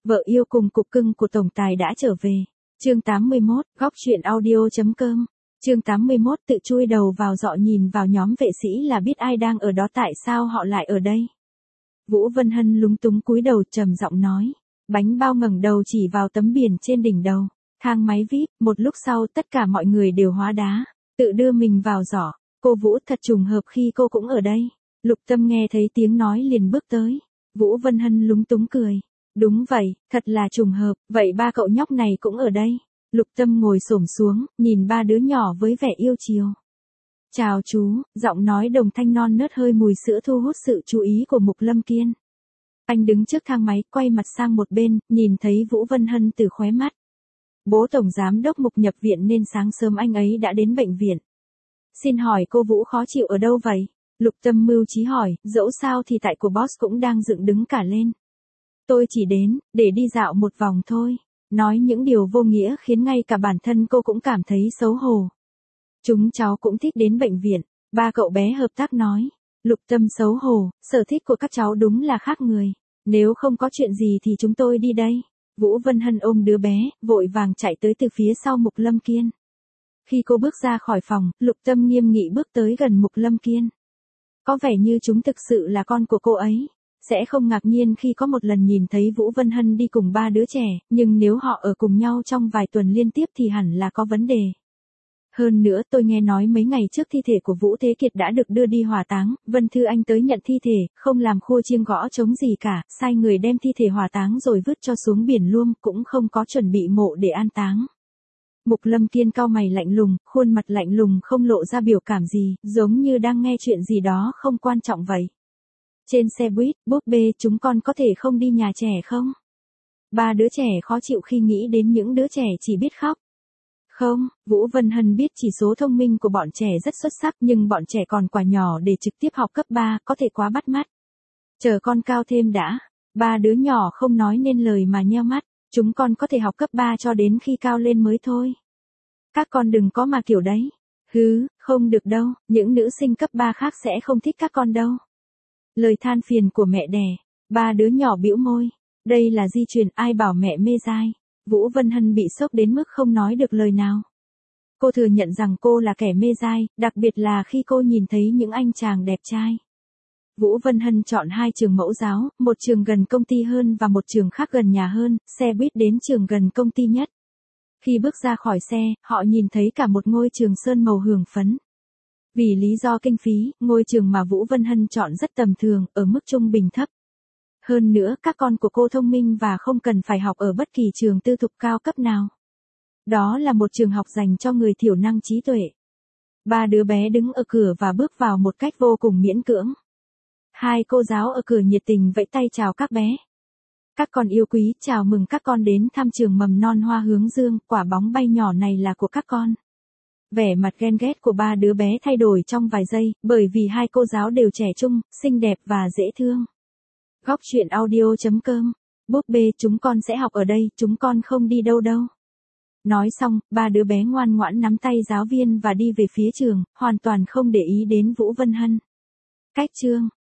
Vợ yêu cùng cục cưng của tổng tài đã trở về. Chương 81, góc chuyện audio.com. Chương 81, tự chui đầu vào dọ nhìn vào nhóm vệ sĩ là biết ai đang ở đó, tại sao họ lại ở đây. Vũ Vân Hân lúng túng cúi đầu trầm giọng nói. Bánh bao ngẩng đầu chỉ vào tấm biển trên đỉnh đầu. Thang máy VIP, một lúc sau tất cả mọi người đều hóa đá, tự đưa mình vào giỏ. Cô Vũ thật trùng hợp khi cô cũng ở đây. Lục Tâm nghe thấy tiếng nói liền bước tới. Vũ Vân Hân lúng túng cười. Đúng vậy, thật là trùng hợp, vậy ba cậu nhóc này cũng ở đây. Lục Tâm ngồi xổm xuống, nhìn ba đứa nhỏ với vẻ yêu chiều. Chào chú, giọng nói đồng thanh non nớt hơi mùi sữa thu hút sự chú ý của Mục Lâm Kiên. Anh đứng trước thang máy, quay mặt sang một bên, nhìn thấy Vũ Vân Hân từ khóe mắt. Bố Tổng Giám đốc Mục nhập viện nên sáng sớm anh ấy đã đến bệnh viện. Xin hỏi cô Vũ khó chịu ở đâu vậy? Lục Tâm mưu trí hỏi, dẫu sao thì tại của boss cũng đang dựng đứng cả lên. Tôi chỉ đến, để đi dạo một vòng thôi. Nói những điều vô nghĩa khiến ngay cả bản thân cô cũng cảm thấy xấu hổ. Chúng cháu cũng thích đến bệnh viện, ba cậu bé hợp tác nói. Lục Tâm xấu hổ, sở thích của các cháu đúng là khác người. Nếu không có chuyện gì thì chúng tôi đi đây. Vũ Vân Hân ôm đứa bé, vội vàng chạy tới từ phía sau Mục Lâm Kiên. Khi cô bước ra khỏi phòng, Lục Tâm nghiêm nghị bước tới gần Mục Lâm Kiên. Có vẻ như chúng thực sự là con của cô ấy. Sẽ không ngạc nhiên khi có một lần nhìn thấy Vũ Vân Hân đi cùng ba đứa trẻ, nhưng nếu họ ở cùng nhau trong vài tuần liên tiếp thì hẳn là có vấn đề. Hơn nữa tôi nghe nói mấy ngày trước thi thể của Vũ Thế Kiệt đã được đưa đi hỏa táng, Vân Thư Anh tới nhận thi thể, không làm khua chiêng gõ trống gì cả, sai người đem thi thể hỏa táng rồi vứt cho xuống biển luôn, cũng không có chuẩn bị mộ để an táng. Mục Lâm Kiên cau mày lạnh lùng, khuôn mặt lạnh lùng không lộ ra biểu cảm gì, giống như đang nghe chuyện gì đó không quan trọng vậy. Trên xe buýt, búp bê, chúng con có thể không đi nhà trẻ không? Ba đứa trẻ khó chịu khi nghĩ đến những đứa trẻ chỉ biết khóc. Không, Vũ Vân Hân biết chỉ số thông minh của bọn trẻ rất xuất sắc, nhưng bọn trẻ còn quá nhỏ để trực tiếp học cấp 3, có thể quá bắt mắt. Chờ con cao thêm đã. Ba đứa nhỏ không nói nên lời mà nheo mắt, chúng con có thể học cấp 3 cho đến khi cao lên mới thôi. Các con đừng có mà kiểu đấy. Hứ, không được đâu, những nữ sinh cấp 3 khác sẽ không thích các con đâu. Lời than phiền của mẹ đẻ. Ba đứa nhỏ bĩu môi. Đây là di truyền, ai bảo mẹ mê dai. Vũ Vân Hân bị sốc đến mức không nói được lời nào. Cô thừa nhận rằng cô là kẻ mê dai, đặc biệt là khi cô nhìn thấy những anh chàng đẹp trai. Vũ Vân Hân chọn 2 trường mẫu giáo, một trường gần công ty hơn và một trường khác gần nhà hơn, xe buýt đến trường gần công ty nhất. Khi bước ra khỏi xe, họ nhìn thấy cả một ngôi trường sơn màu hường phấn. Vì lý do kinh phí, ngôi trường mà Vũ Vân Hân chọn rất tầm thường, ở mức trung bình thấp. Hơn nữa, các con của cô thông minh và không cần phải học ở bất kỳ trường tư thục cao cấp nào. Đó là một trường học dành cho người thiểu năng trí tuệ. Ba đứa bé đứng ở cửa và bước vào một cách vô cùng miễn cưỡng. 2 cô giáo ở cửa nhiệt tình vẫy tay chào các bé. Các con yêu quý, chào mừng các con đến thăm trường mầm non Hoa Hướng Dương, quả bóng bay nhỏ này là của các con. Vẻ mặt ghen ghét của ba đứa bé thay đổi trong vài giây, bởi vì 2 cô giáo đều trẻ trung, xinh đẹp và dễ thương. Góc chuyện audio.com. Búp bê, chúng con sẽ học ở đây, chúng con không đi đâu đâu. Nói xong, ba đứa bé ngoan ngoãn nắm tay giáo viên và đi về phía trường, hoàn toàn không để ý đến Vũ Vân Hân. Cách chương.